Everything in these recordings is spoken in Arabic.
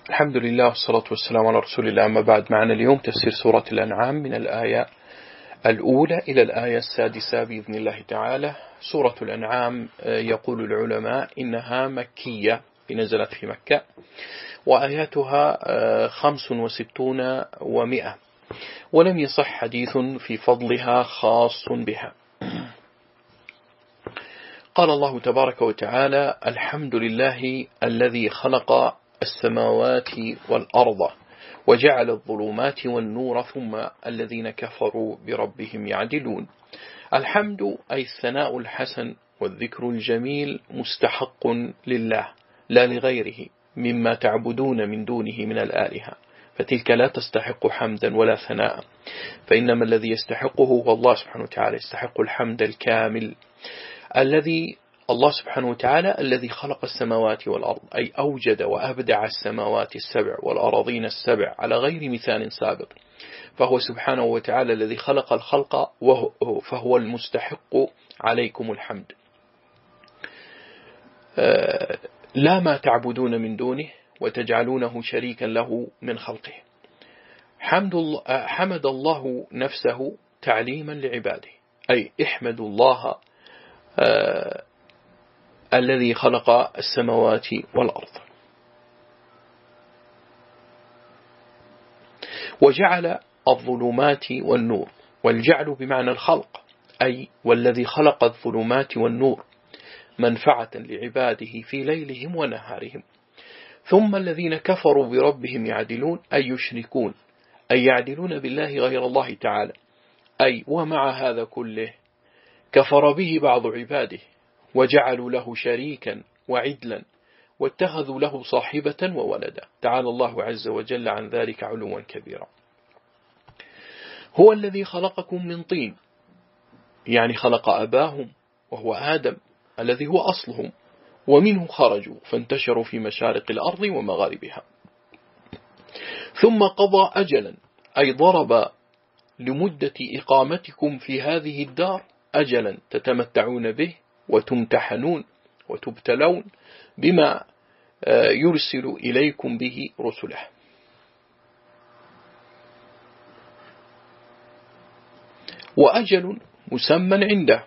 الحمد لله والصلاة والسلام على رسول الله. أما بعد، معنا اليوم تفسير سورة الأنعام من الآية الأولى إلى الآية السادسة بإذن الله تعالى. سورة الأنعام يقول العلماء إنها مكية، نزلت في مكة، وآياتها 65 و100، ولم يصح حديث في فضلها خاص بها. قال الله تبارك وتعالى: الحمد لله الذي خلق السماوات والأرض وجعل الظلمات والنور ثم الذين كفروا بربهم يعدلون. الحمد أي الثناء الحسن والذكر الجميل مستحق لله لا لغيره مما تعبدون من دونه من الآلهة، فتلك لا تستحق حمدا ولا ثناء، فإنما الذي يستحقه هو الله سبحانه وتعالى، يستحق الحمد الكامل. الله سبحانه وتعالى الذي خلق السماوات والأرض، أي أوجد وأبدع السماوات السبع والأراضين السبع على غير مثال سابق، فهو سبحانه وتعالى الذي خلق الخلق، فهو المستحق عليكم الحمد، لا ما تعبدون من دونه وتجعلونه شريكا له من خلقه. حمد الله نفسه تعليما لعباده، أي احمدوا الله الذي خلق السماوات والأرض. وجعل الظلمات والنور، والجعل بمعنى الخلق، أي والذي خلق الظلمات والنور منفعة لعباده في ليلهم ونهارهم. ثم الذين كفروا بربهم يعدلون، أي يشركون، أي يعدلون بالله غير الله تعالى، أي ومع هذا كله كفر به بعض عباده وجعلوا له شريكا وعدلا واتخذوا له صاحبة وولدا، تعالى الله عز وجل عن ذلك علوا كبيرا. هو الذي خلقكم من طين، يعني خلق أباهم وهو آدم الذي هو أصلهم، ومنه خرجوا فانتشروا في مشارق الأرض ومغاربها. ثم قضى أجلا، أي ضرب لمدة إقامتكم في هذه الدار أجلا تتمتعون به وتمتحنون وتبتلون بما يرسل إليكم به رسله. وأجل مسمى عنده،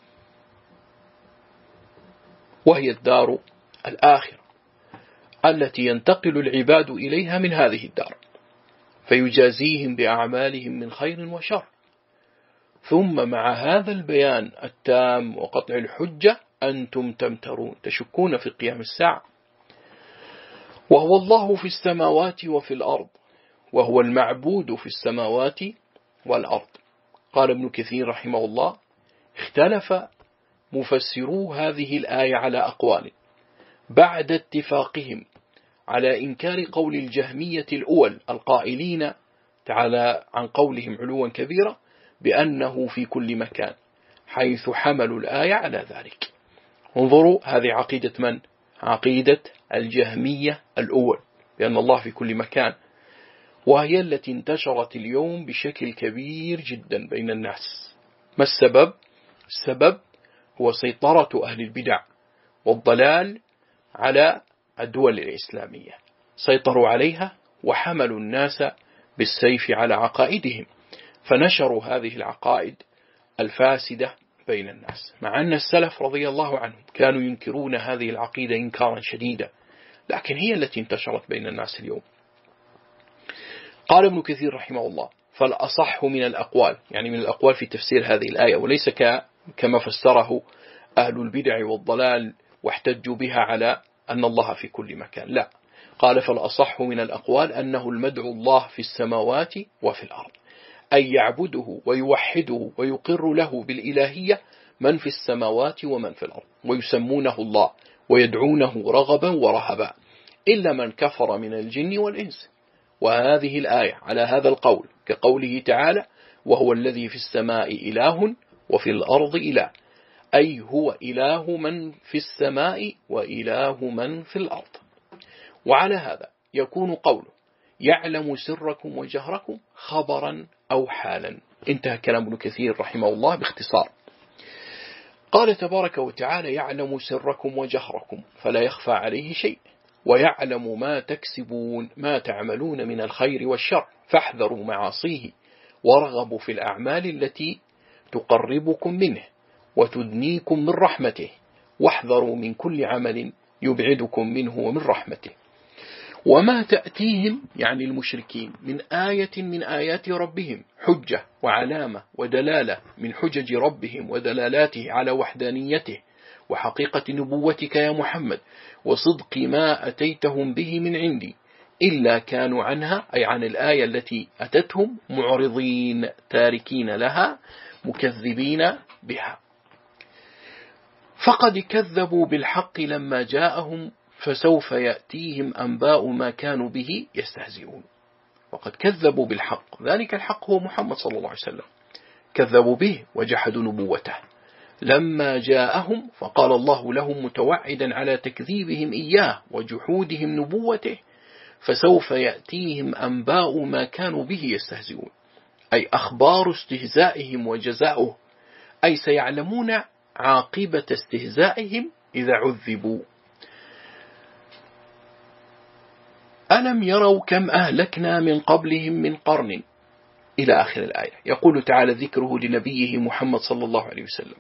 وهي الدار الآخرة التي ينتقل العباد إليها من هذه الدار، فيجازيهم بأعمالهم من خير وشر. ثم مع هذا البيان التام وقطع الحجة أنتم تمترون، تشكون في قيام الساعة. وهو الله في السماوات وفي الأرض، وهو المعبود في السماوات والأرض. قال ابن كثير رحمه الله: اختلف مفسرو هذه الآية على أقوال بعد اتفاقهم على إنكار قول الجهمية الأول القائلين تعالى عن قولهم علوا كبيرا بأنه في كل مكان، حيث حملوا الآية على ذلك. انظروا، هذه عقيدة من؟ عقيدة الجهمية الأول، بأن الله في كل مكان، وهي التي انتشرت اليوم بشكل كبير جدا بين الناس. ما السبب؟ السبب هو سيطرة أهل البدع والضلال على الدول الإسلامية، سيطروا عليها وحملوا الناس بالسيف على عقائدهم، فنشروا هذه العقائد الفاسدة بين الناس، مع أن السلف رضي الله عنهم كانوا ينكرون هذه العقيدة إنكارا شديدا، لكن هي التي انتشرت بين الناس اليوم. قال ابن كثير رحمه الله: فالأصح من الأقوال، يعني من الأقوال في تفسير هذه الآية، وليس كما فسره أهل البدع والضلال واحتجوا بها على أن الله في كل مكان، لا. قال: فالأصح من الأقوال أنه المدعو الله في السماوات وفي الأرض، أي يعبده ويوحده ويقر له بالإلهية من في السماوات ومن في الأرض، ويسمونه الله ويدعونه رغبا ورهبا، إلا من كفر من الجن والإنس. وهذه الآية على هذا القول، كقوله تعالى: وهو الذي في السماء إله وفي الأرض إله، أي هو إله من في السماء وإله من في الأرض. وعلى هذا يكون قوله يعلم سركم وجهركم خبرا أو حالا. انتهى كلام ابن كثير رحمه الله باختصار. قال تبارك وتعالى: يعلم سركم وجهركم، فلا يخفى عليه شيء، ويعلم ما تكسبون ما تعملون من الخير والشر فاحذروا معاصيه ورغبوا في الأعمال التي تقربكم منه وتدنيكم من رحمته واحذروا من كل عمل يبعدكم منه ومن رحمته. وما تأتيهم يعني المشركين من آية من آيات ربهم حجة وعلامة ودلالة من حجج ربهم ودلالاته على وحدانيته وحقيقة نبوتك يا محمد وصدق ما أتيتهم به من عندي إلا كانوا عنها أي عن الآية التي أتتهم معرضين تاركين لها مكذبين بها. فقد كذبوا بالحق لما جاءهم فسوف يأتيهم أنباء ما كانوا به يستهزئون. وقد كذبوا بالحق ذلك الحق هو محمد صلى الله عليه وسلم كذبوا به وجحدوا نبوته لما جاءهم فقال الله لهم متوعدا على تكذيبهم إياه وجحودهم نبوته فسوف يأتيهم أنباء ما كانوا به يستهزئون أي أخبار استهزائهم وجزاؤه أي سيعلمون عاقبة استهزائهم إذا عذبوا. ألم يروا كم أهلكنا من قبلهم من قرن إلى آخر الآية. يقول تعالى ذكره لنبيه محمد صلى الله عليه وسلم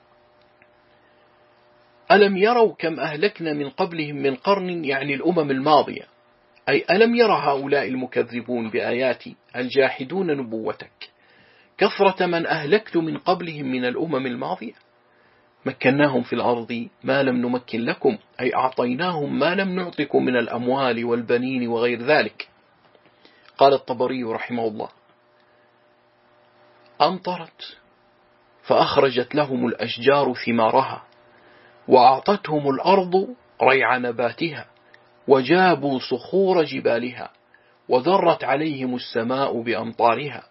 ألم يروا كم أهلكنا من قبلهم من قرن يعني الأمم الماضية أي ألم يرى هؤلاء المكذبون بآياتي الجاحدون نبوتك كثرة من أهلكت من قبلهم من الأمم الماضية مكناهم في الأرض ما لم نمكن لكم أي أعطيناهم ما لم نعطكم من الأموال والبنين وغير ذلك. قال الطبري رحمه الله أمطرت فأخرجت لهم الأشجار ثمارها وأعطتهم الأرض ريع نباتها وجابوا صخور جبالها وذرت عليهم السماء بأمطارها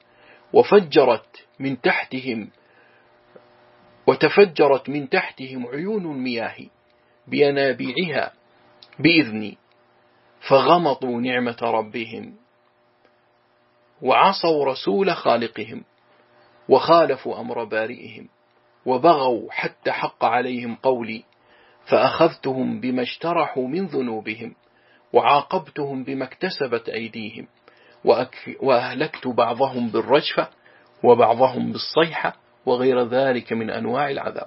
وتفجرت من تحتهم عيون المياه بينابيعها بإذني فغمطوا نعمة ربهم وعصوا رسول خالقهم وخالفوا أمر بارئهم وبغوا حتى حق عليهم قولي فأخذتهم بما اشترحوا من ذنوبهم وعاقبتهم بما اكتسبت أيديهم وأهلكت بعضهم بالرجفة وبعضهم بالصيحة وغير ذلك من أنواع العذاب.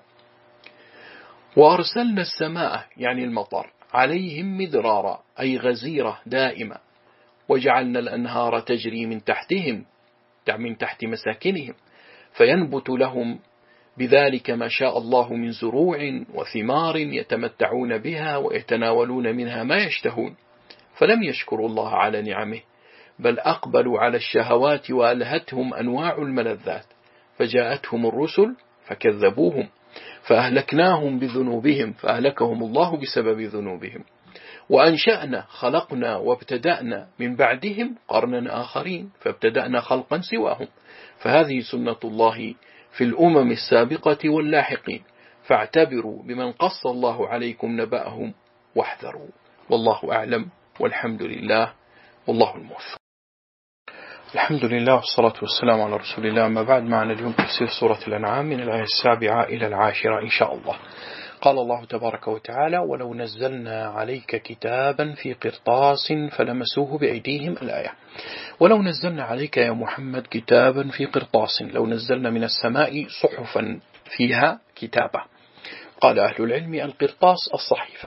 وأرسلنا السماء يعني المطر عليهم مدرارا أي غزيرة دائمة وجعلنا الأنهار تجري من تحتهم من تحت مساكنهم فينبت لهم بذلك ما شاء الله من زروع وثمار يتمتعون بها ويتناولون منها ما يشتهون فلم يشكروا الله على نعمه بل أقبلوا على الشهوات وألهتهم أنواع الملذات فجاءتهم الرسل فكذبوهم فأهلكناهم بذنوبهم فأهلكهم الله بسبب ذنوبهم وأنشأنا خلقنا وابتدأنا من بعدهم قرنا آخرين فابتدأنا خلقا سواهم فهذه سنة الله في الأمم السابقة واللاحقين فاعتبروا بمن قص الله عليكم نبأهم واحذروا. والله أعلم والحمد لله والله الموفق. الحمد لله والصلاة والسلام على رسول الله. ما بعد معنا اليوم تفسير سورة الأنعام من الآية 7 إلى 10 إن شاء الله. قال الله تبارك وتعالى ولو نزلنا عليك كتابا في قرطاس فلمسوه بأيديهم الآية. ولو نزلنا عليك يا محمد كتابا في قرطاس لو نزلنا من السماء صحفا فيها كتابة. قال أهل العلم القرطاس الصحيفة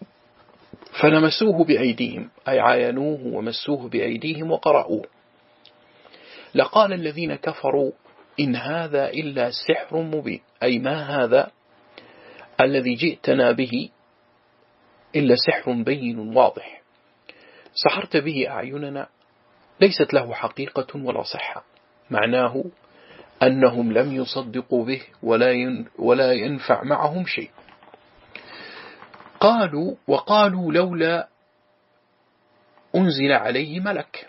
فلمسوه بأيديهم أي عاينوه ومسوه بأيديهم وقرأوه لقال الذين كفروا إن هذا إلا سحر مبين أي ما هذا الذي جئتنا به إلا سحر بين واضح سحرت به أعيننا ليست له حقيقة ولا صحة معناه أنهم لم يصدقوا به ولا ينفع معهم شيء. وقالوا لولا أنزل عليه ملك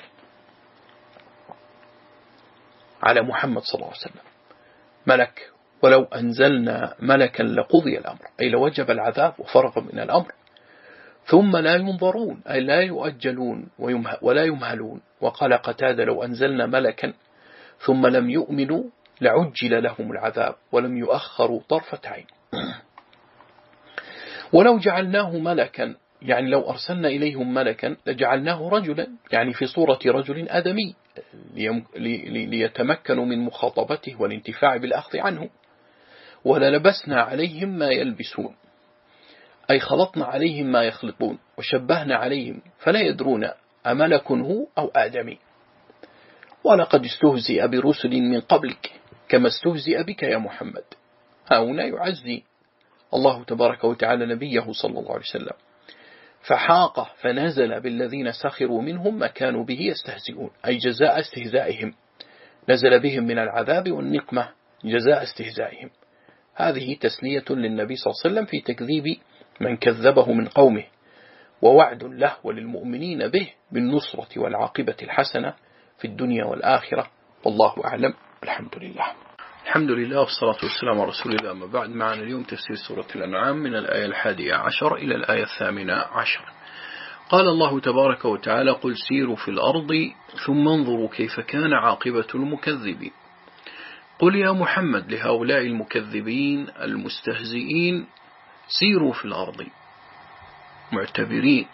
على محمد صلى الله عليه وسلم ملك ولو أنزلنا ملكا لقضي الأمر أي لوجب العذاب وفرغ من الأمر ثم لا ينظرون أي لا يؤجلون ولا يمهلون. وقال قتادة لو أنزلنا ملكا ثم لم يؤمنوا لعجل لهم العذاب ولم يؤخروا طرفة عين. ولو جعلناه ملكا يعني لو أرسلنا إليهم ملكا لجعلناه رجلا، يعني في صورة رجل آدمي ليتمكنوا من مخاطبته والانتفاع بالأخذ عنه. وللبسنا عليهم ما يلبسون، أي خلطنا عليهم ما يخلطون وشبهنا عليهم فلا يدرون أملك هو أو آدمي. ولقد استهزئ برسل من قبلك كما استهزئ بك يا محمد. هنا يعزي الله تبارك وتعالى نبيه صلى الله عليه وسلم، فحاق فنزل بالذين سخروا منهم ما كانوا به يستهزئون، أي جزاء استهزائهم، نزل بهم من العذاب والنقمة جزاء استهزائهم. هذه تسلية للنبي صلى الله عليه وسلم في تكذيب من كذبه من قومه، ووعد له وللمؤمنين به بالنصرة والعاقبة الحسنة في الدنيا والآخرة. والله أعلم. الحمد لله. الحمد لله والصلاة والسلام على رسول الله. أما بعد، معنا اليوم تفسير سورة الأنعام من الآية 11 إلى الآية 18. قال الله تبارك وتعالى: قل سيروا في الأرض ثم انظروا كيف كان عاقبة المكذبين. قل يا محمد لهؤلاء المكذبين المستهزئين: سيروا في الأرض معتبرين.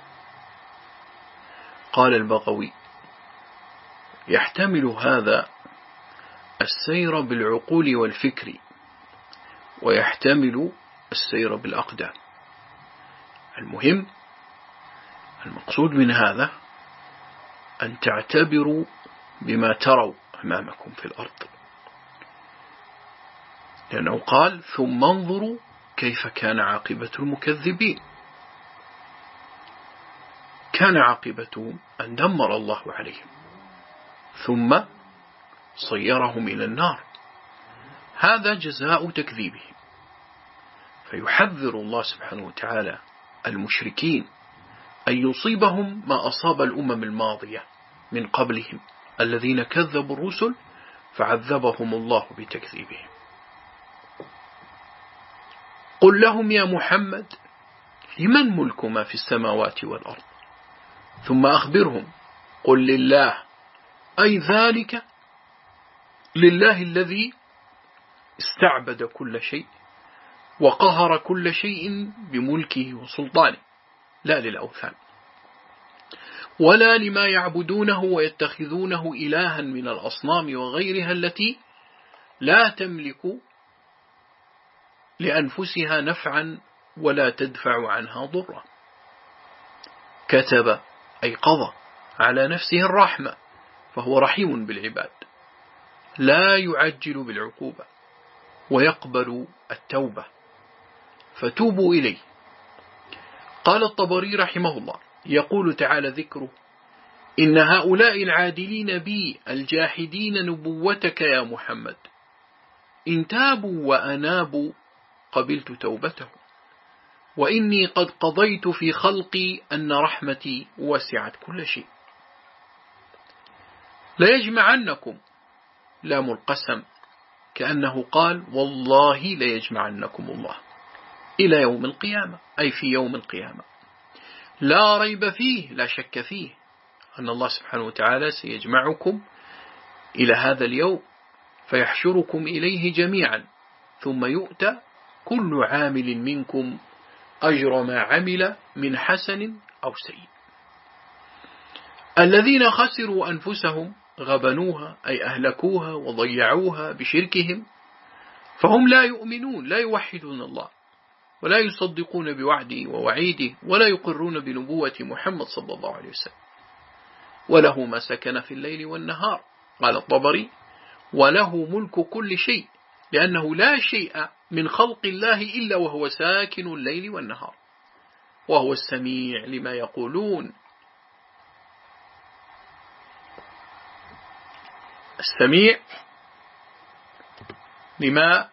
قال البغوي: يحتمل هذا السير بالعقول والفكر، ويحتمل السير بالأقدام. المهم المقصود من هذا أن تعتبروا بما تروا أمامكم في الأرض، لأنه قال: ثم انظروا كيف كان عاقبة المكذبين. كان عاقبتهم أن دمر الله عليهم ثم صيرهم إلى النار. هذا جزاء تكذيبهم. فيحذر الله سبحانه وتعالى المشركين أن يصيبهم ما أصاب الأمم الماضية من قبلهم الذين كذبوا الرسل فعذبهم الله بتكذيبهم. قل لهم يا محمد: لمن ملك ما في السماوات والأرض؟ ثم أخبرهم: قل لله، أي ذلك لله الذي استعبد كل شيء وقهر كل شيء بملكه وسلطانه، لا للأوثان ولا لما يعبدونه ويتخذونه إلها من الأصنام وغيرها التي لا تملك لأنفسها نفعا ولا تدفع عنها ضرا. كتب أي قضى على نفسه الرحمة، فهو رحيم بالعباد، لا يعجل بالعقوبة ويقبل التوبة، فتوبوا إليه. قال الطبري رحمه الله: يقول تعالى ذكره: إن هؤلاء العادلين بي الجاحدين نبوتك يا محمد إن تابوا وأنابوا قبلت توبتهم، وإني قد قضيت في خلقي أن رحمتي وسعت كل شيء. ليجمعنكم، لام القسم، كأنه قال: والله ليجمعنكم الله إلى يوم القيامة، أي في يوم القيامة لا ريب فيه، لا شك فيه أن الله سبحانه وتعالى سيجمعكم إلى هذا اليوم فيحشركم إليه جميعا، ثم يؤتى كل عامل منكم أجر ما عمل من حسن أو سيء. الذين خسروا أنفسهم غبنوها، أي أهلكوها وضيعوها بشركهم، فهم لا يؤمنون، لا يوحدون الله ولا يصدقون بوعده ووعيده ولا يقرون بنبوة محمد صلى الله عليه وسلم. وله ما سكن في الليل والنهار. قال الطبري: وله ملك كل شيء، لأنه لا شيء من خلق الله إلا وهو ساكن الليل والنهار، وهو السميع لما يقولون. السميع لما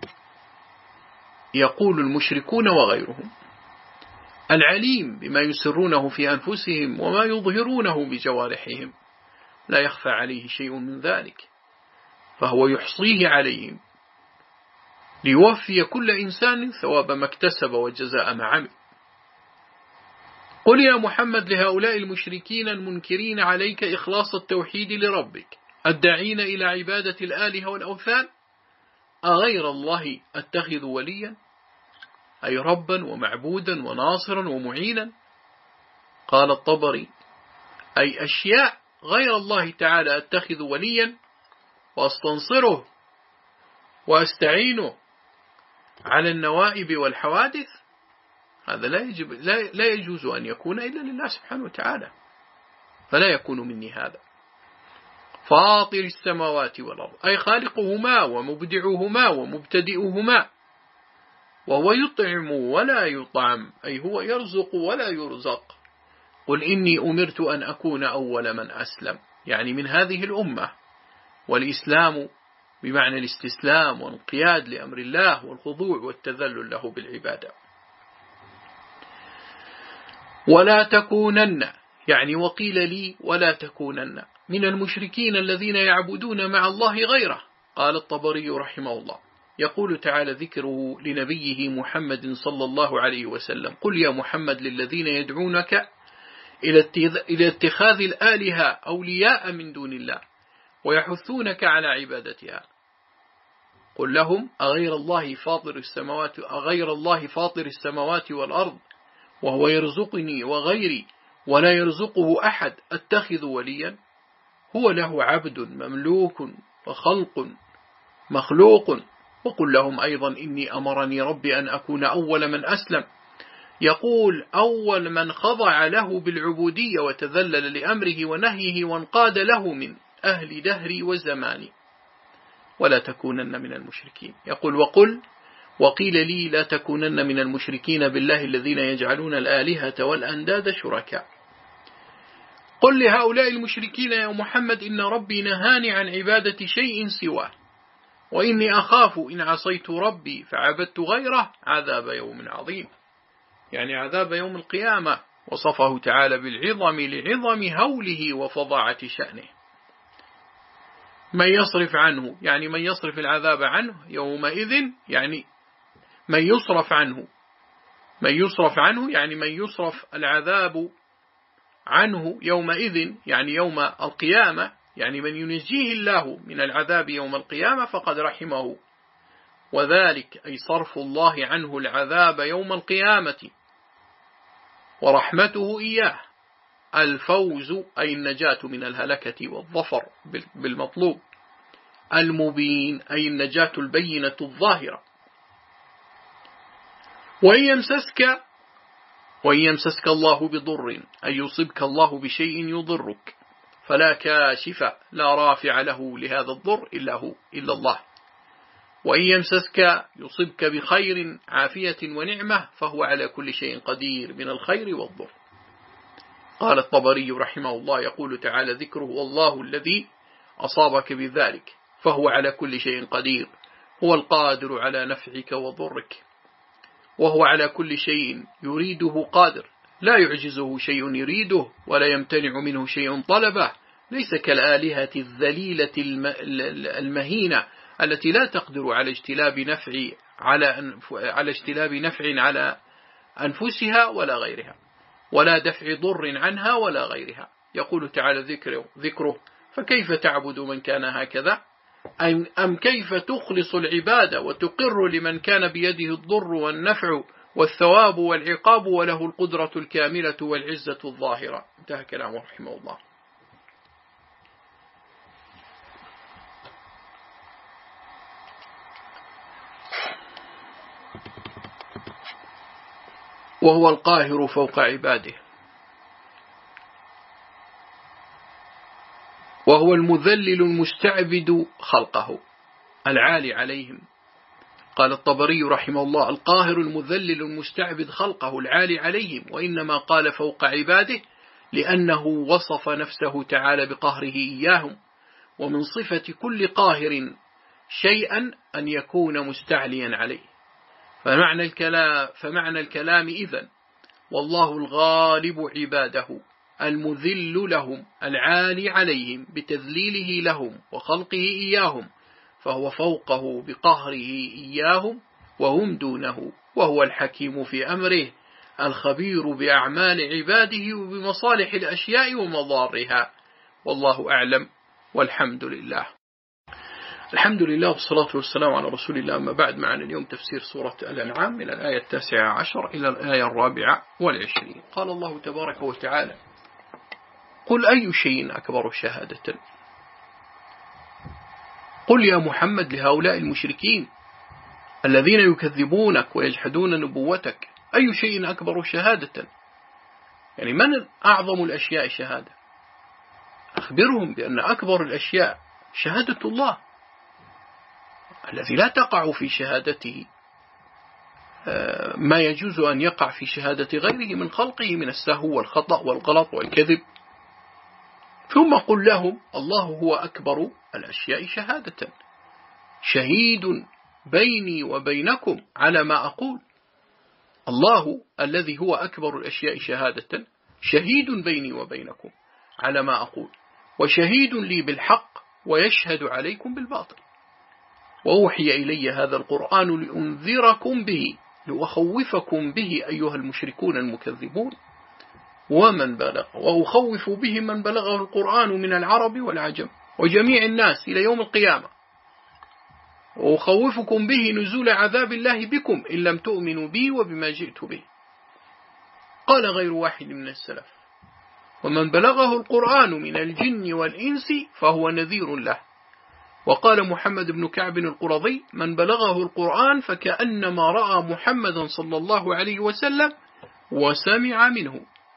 يقول المشركون وغيرهم، العليم بما يسرونه في أنفسهم وما يظهرونه بجوارحهم، لا يخفى عليه شيء من ذلك، فهو يحصيه عليهم ليوفي كل إنسان ثواب ما اكتسب وجزاء ما عمل. قل يا محمد لهؤلاء المشركين المنكرين عليك إخلاص التوحيد لربك الداعين إلى عبادة الآلهة والأوثان: أغير الله أتخذ وليا؟ أي ربا ومعبودا وناصرا ومعينا. قال الطبري: أي أشياء غير الله تعالى أتخذ وليا وأستنصره وأستعينه على النوائب والحوادث. هذا لا يجوز أن يكون إلا لله سبحانه وتعالى، فلا يكون مني هذا. فاطر السماوات والأرض أي خالقهما ومبدعهما ومبتدئهما، وهو يطعم ولا يطعم أي هو يرزق ولا يرزق. قل إني أمرت أن أكون أول من أسلم، يعني من هذه الأمة. والإسلام بمعنى الاستسلام والانقياد لأمر الله والخضوع والتذلل له بالعبادة. ولا تكونن، يعني وقيل لي ولا تكونن من المشركين الذين يعبدون مع الله غيره. قال الطبري رحمه الله: يقول تعالى ذكره لنبيه محمد صلى الله عليه وسلم: قل يا محمد للذين يدعونك إلى اتخاذ الآلهة أولياء من دون الله ويحثونك على عبادتها، قل لهم: أغير الله فاطر السماوات والأرض وهو يرزقني وغيري ولا يرزقه أحد أتخذ وليا؟ هو له عبد مملوك وخلق مخلوق. وقل لهم أيضا: إني أمرني ربي أن أكون أول من أسلم، يقول أول من خضع له بالعبودية وتذلل لأمره ونهيه وانقاد له من أهل دهري وزماني. ولا تكونن من المشركين. يقول: وقيل لي لا تكونن من المشركين بالله الذين يجعلون الآلهة والأنداد شركاء. قل لهؤلاء المشركين يا محمد: إن ربي نهاني عن عبادة شيء سواه، وإني أخاف إن عصيت ربي فعبدت غيره عذاب يوم عظيم، يعني عذاب يوم القيامة. وصفه تعالى بالعظم لعظم هوله وفظاعة شأنه. من يصرف عنه، يعني من يصرف العذاب عنه يومئذ، يعني من يصرف عنه يعني من يصرف العذاب عنه يومئذ، يعني يوم القيامة، يعني من ينجيه الله من العذاب يوم القيامة فقد رحمه. وذلك أي صرف الله عنه العذاب يوم القيامة ورحمته إياه. الفوز أي النجاة من الهلكة والظفر بالمطلوب. المبين أي النجاة البينة الظاهرة. وإن يمسسك الله بضر أي يصبك الله بشيء يضرك فلا كاشف لا رافع له لهذا الضر إلا الله. وإن يمسسك يصبك بخير عافية ونعمة فهو على كل شيء قدير من الخير والضر. قال الطبري رحمه الله: يقول تعالى ذكره: والله الذي أصابك بذلك فهو على كل شيء قدير، هو القادر على نفعك وضرك، وهو على كل شيء يريده قادر، لا يعجزه شيء يريده ولا يمتنع منه شيء طلبه. ليس كالآلهة الذليلة المهينة التي لا تقدر على اجتلاب نفع على أنفسها ولا غيرها، ولا دفع ضر عنها ولا غيرها. يقول تعالى ذكره: فكيف تعبد من كان هكذا؟ أم كيف تخلص العبادة وتقر لمن كان بيده الضر والنفع والثواب والعقاب وله القدرة الكاملة والعزة الظاهرة. انتهى كلامه رحمه الله. وهو القاهر فوق عباده، وهو المذلل المستعبد خلقه العالي عليهم. قال الطبري رحمه الله: القاهر المذلل المستعبد خلقه العالي عليهم، وإنما قال فوق عباده لأنه وصف نفسه تعالى بقهره إياهم. ومن صفة كل قاهر شيئا أن يكون مستعليا عليه. فمعنى الكلام إذن: والله الغالب عباده المذل لهم العالي عليهم بتذليله لهم وخلقه إياهم، فهو فوقه بقهره إياهم وهم دونه، وهو الحكيم في أمره الخبير بأعمال عباده وبمصالح الأشياء ومضارها. والله أعلم والحمد لله. الحمد لله والصلاة والسلام على رسول الله. أما بعد، معنا اليوم تفسير سورة الأنعام من الآية 19 إلى الآية 24. قال الله تبارك وتعالى: قل أي شيء أكبر شهادة. قل يا محمد لهؤلاء المشركين الذين يكذبونك ويجحدون نبوتك: أي شيء أكبر شهادة، يعني من أعظم الأشياء شهادة؟ أخبرهم بأن أكبر الأشياء شهادة الله الذي لا تقع في شهادته ما يجوز أن يقع في شهادة غيره من خلقه من السهو والخطأ والغلط والكذب. ثم قل لهم: الله هو أكبر الأشياء شهادة، شهيد بيني وبينكم على ما أقول. الله الذي هو أكبر الأشياء شهادة شهيد بيني وبينكم على ما أقول، وشهيد لي بالحق ويشهد عليكم بالباطل. وأوحي إلي هذا القرآن لأنذركم به لأخوفكم به أيها المشركون المكذبون ومن بلغ، وأخوف به من بلغه القرآن من العرب والعجم وجميع الناس إلى يوم القيامة، وأخوفكم به نزول عذاب الله بكم إن لم تؤمنوا بي وبما جئت به. قال غير واحد من السلف: ومن بلغه القرآن من الجن والإنس فهو نذير له. وقال محمد بن كعب القرظي: من بلغه القرآن فكأنما رأى محمدا صلى الله عليه وسلم وسمع منه.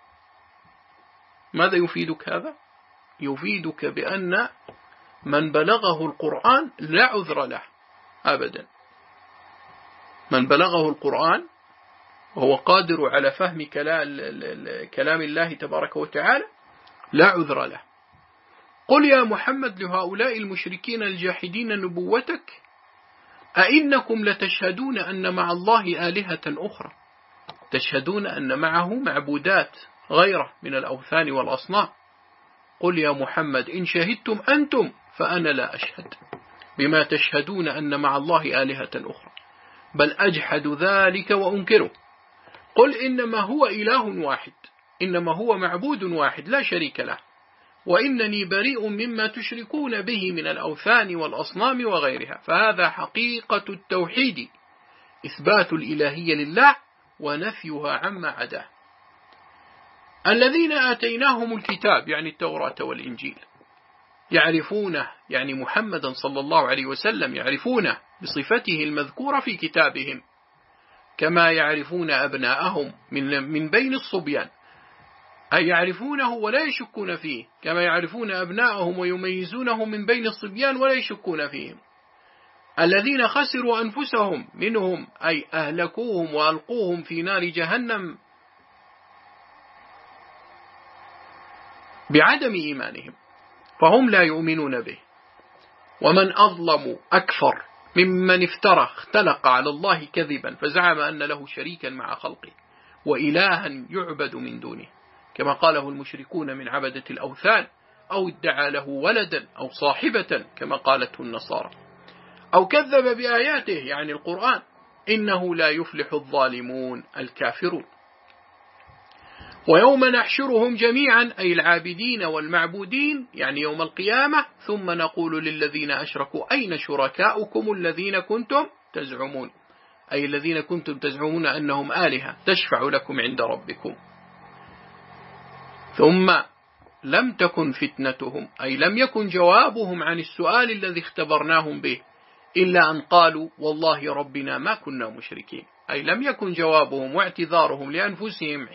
ماذا يفيدك هذا؟ يفيدك بأن من بلغه القرآن لا عذر له أبدا. من بلغه القرآن وهو قادر على فهم كلام الله تبارك وتعالى لا عذر له. قل يا محمد لهؤلاء المشركين الجاحدين نبوتك: أئنكم لتشهدون أن مع الله آلهة أخرى، تشهدون أن معه معبودات غيره من الأوثان والأصنام. قل يا محمد: إن شهدتم أنتم فأنا لا أشهد بما تشهدون أن مع الله آلهة أخرى، بل أجحد ذلك وأنكره. قل إنما هو إله واحد، إنما هو معبود واحد لا شريك له، وإنني بريء مما تشركون به من الأوثان والأصنام وغيرها. فهذا حقيقة التوحيد، إثبات الإلهية لله ونفيها عما عداه. الذين آتيناهم الكتاب يعني التوراة والإنجيل يعرفونه، يعني محمدا صلى الله عليه وسلم يعرفونه بصفته المذكورة في كتابهم، كما يعرفون أبناءهم من بين الصبيان، أي يعرفونه ولا يشكون فيه، كما يعرفون أبناءهم ويميزونه من بين الصبيان ولا يشكون فيهم. الذين خسروا أنفسهم منهم أي أهلكوهم وألقوهم في نار جهنم بعدم إيمانهم، فهم لا يؤمنون به. ومن أظلم أكثر ممن اختلق على الله كذبا فزعم أن له شريكا مع خلقه وإلها يعبد من دونه، كما قاله المشركون من عبدة الأوثان، أو ادعى له ولدا أو صاحبة كما قالته النصارى، أو كذب بآياته يعني القرآن، إنه لا يفلح الظالمون الكافرون. ويوم نحشرهم جميعا أي العابدين والمعبودين يعني يوم القيامة، ثم نقول للذين أشركوا أين شركاؤكم الذين كنتم تزعمون، أي الذين كنتم تزعمون أنهم آلهة تشفع لكم عند ربكم. ثم لم تكن فتنتهم أي لم يكن جوابهم عن السؤال الذي اختبرناهم به إلا أن قالوا والله ربنا ما كنا مشركين، أي لم يكن جوابهم واعتذارهم لأنفسهم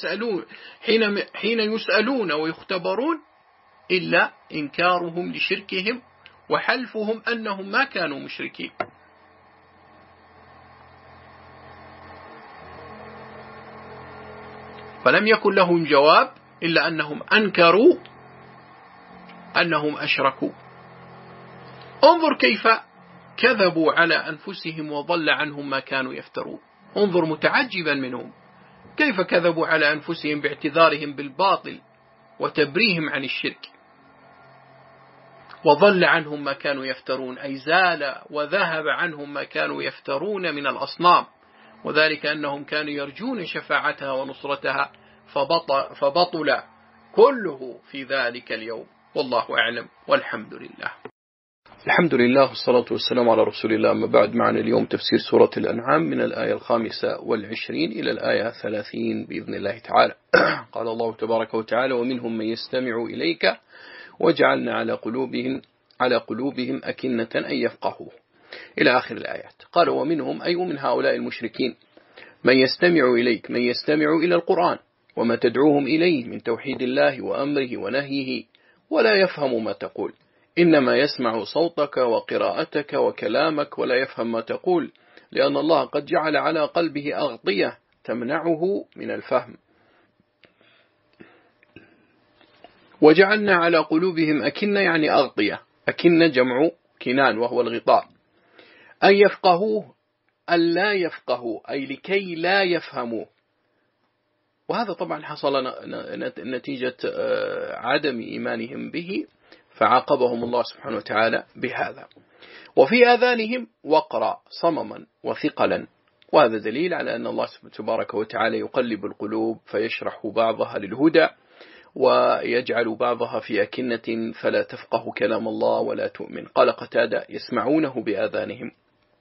حين يسألون ويختبرون إلا إنكارهم لشركهم وحلفهم أنهم ما كانوا مشركين. فلم يكن لهم جواب إلا أنهم أنكروا أنهم أشركوا. انظر كيف كذبوا على أنفسهم وضل عنهم ما كانوا يفترون. انظر متعجبا منهم كيف كذبوا على أنفسهم باعتذارهم بالباطل وتبريهم عن الشرك، وضل عنهم ما كانوا يفترون، أي زال وذهب عنهم ما كانوا يفترون من الأصنام، وذلك أنهم كانوا يرجون شفاعتها ونصرتها، فبطل كله في ذلك اليوم. والله أعلم والحمد لله. الحمد لله والصلاة والسلام على رسول الله. أما بعد، معنا اليوم تفسير سورة الأنعام من الآية 25 إلى الآية 30 بإذن الله تعالى. قال الله تبارك وتعالى: ومنهم من يستمع إليك وجعلنا على قلوبهم أكنة أن يفقهوه، إلى آخر الآيات. قال: ومنهم، أي من هؤلاء المشركين، من يستمع إليك، من يستمع إلى القرآن وما تدعوهم إليه من توحيد الله وأمره ونهيه، ولا يفهم ما تقول، إنما يسمع صوتك وقراءتك وكلامك ولا يفهم ما تقول، لأن الله قد جعل على قلبه أغطية تمنعه من الفهم. وجعلنا على قلوبهم أكنة، يعني أغطية، أكنة جمع كنان وهو الغطاء، أن يفقهوه، أن لا يفقهوا، أي لكي لا يفهموا. وهذا طبعا حصل نتيجة عدم إيمانهم به، فعاقبهم الله سبحانه وتعالى بهذا. وفي آذانهم وقرا، صمما وثقلا، وهذا دليل على أن الله تبارك وتعالى يقلب القلوب فيشرح بعضها للهدى ويجعل بعضها في أكنة فلا تفقه كلام الله ولا تؤمن. قال قتادة: يسمعونه بآذانهم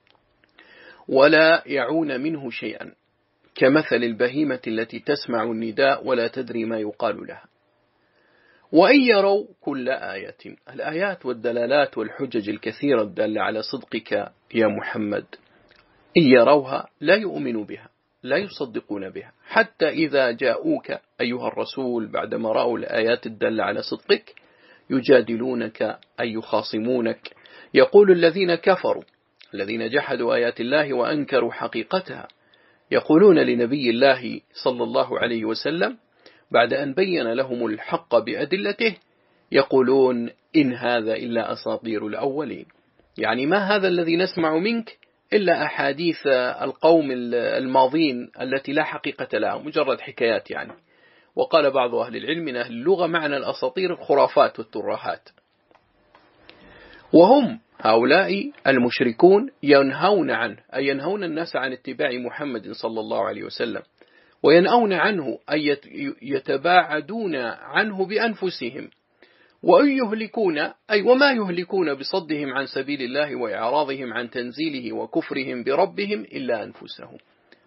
ولا يعون منه شيئا، كمثل البهيمة التي تسمع النداء ولا تدري ما يقال لها. وإن يروا كل آية، الآيات والدلالات والحجج الكثيرة الدالة على صدقك يا محمد، إن يروها لا يؤمنوا بها، لا يصدقون بها، حتى إذا جاءوك أيها الرسول بعدما رأوا الآيات الدالة على صدقك، يجادلونك أي يخاصمونك. يقول الذين كفروا، الذين جحدوا آيات الله وأنكروا حقيقتها، يقولون لنبي الله صلى الله عليه وسلم بعد أن بين لهم الحق بأدلته، يقولون: إن هذا إلا أساطير الأولين، يعني ما هذا الذي نسمع منك إلا أحاديث القوم الماضين التي لا حقيقة لها، مجرد حكايات يعني. وقال بعض أهل العلم من أهل اللغة معنى الأساطير الخرافات والترهات. وهم هؤلاء المشركون ينهون عنه، أي ينهون الناس عن اتباع محمد صلى الله عليه وسلم، وينأون عنه، أي يتباعدون عنه بأنفسهم، وإن يهلكون، أي وما يهلكون بصدهم عن سبيل الله وإعراضهم عن تنزيله وكفرهم بربهم إلا أنفسهم،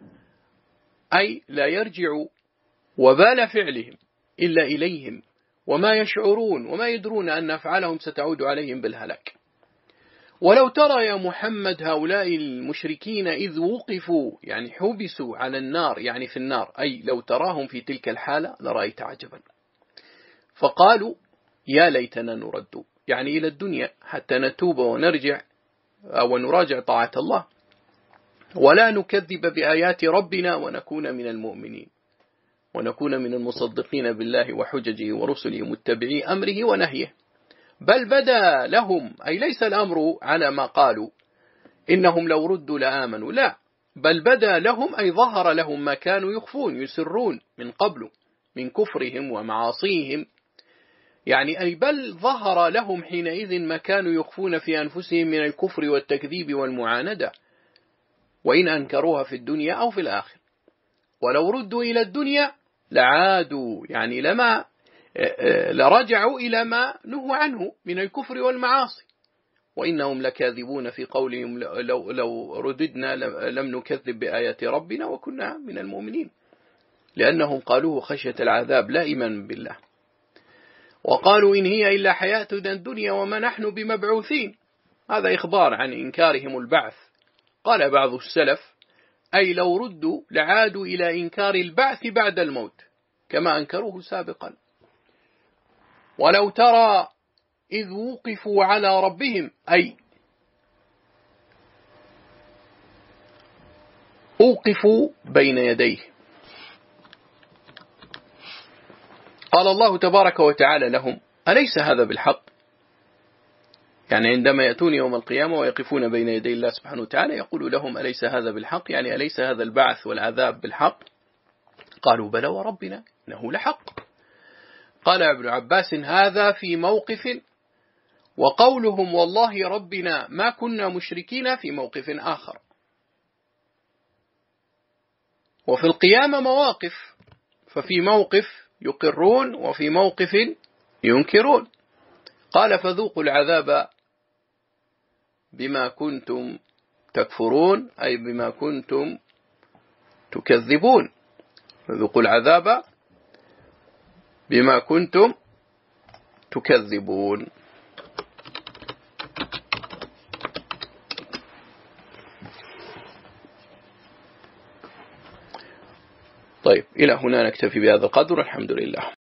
أي لا يرجع وبال فعلهم إلا إليهم، وما يشعرون وما يدرون أن أفعالهم ستعود عليهم بالهلاك. ولو ترى يا محمد هؤلاء المشركين إذ وقفوا، يعني حبسوا على النار، يعني في النار، أي لو تراهم في تلك الحالة لرأيت عجبا. فقالوا: يا ليتنا نرد، يعني إلى الدنيا حتى نتوب ونرجع أو نراجع طاعة الله، ولا نكذب بآيات ربنا ونكون من المؤمنين، ونكون من المصدقين بالله وحججه ورسله متبعي أمره ونهيه. بل بدا لهم، أي ليس الأمر على ما قالوا إنهم لو ردوا لآمنوا، لا، بل بدا لهم، أي ظهر لهم ما كانوا يخفون يسرون من قبل من كفرهم ومعاصيهم، يعني أي بل ظهر لهم حينئذ ما كانوا يخفون في أنفسهم من الكفر والتكذيب والمعاندة، وإن أنكروها في الدنيا أو في الآخر. ولو ردوا إلى الدنيا لعادوا، يعني لرجعوا إلى ما نهوا عنه من الكفر والمعاصي، وإنهم لكاذبون في قولهم لو رددنا لم نكذب بآيات ربنا وكنا من المؤمنين، لأنهم قالوه خشية العذاب لا إيمان بالله. وقالوا: إن هي إلا حياتنا الدنيا وما نحن بمبعوثين، هذا إخبار عن إنكارهم البعث. قال بعض السلف: أي لو ردوا لعادوا إلى إنكار البعث بعد الموت كما أنكروه سابقا. ولو ترى إذ وقفوا على ربهم، أي أوقفوا بين يديه. قال الله تبارك وتعالى لهم: أليس هذا بالحق؟ يعني عندما يأتون يوم القيامة ويقفون بين يدي الله سبحانه وتعالى يقول لهم: أليس هذا بالحق؟ يعني أليس هذا البعث والعذاب بالحق؟ قالوا: بلى وربنا إنه لحق. قال ابن عباس: هذا في موقف، وقولهم والله ربنا ما كنا مشركين في موقف آخر. وفي القيامة مواقف، ففي موقف يقرون وفي موقف ينكرون. قال: فذوقوا العذاب بما كنتم تكفرون أي بما كنتم تكذبون، ذوقوا العذاب بما كنتم تكذبون. طيب، إلى هنا نكتفي بهذا القدر. الحمد لله.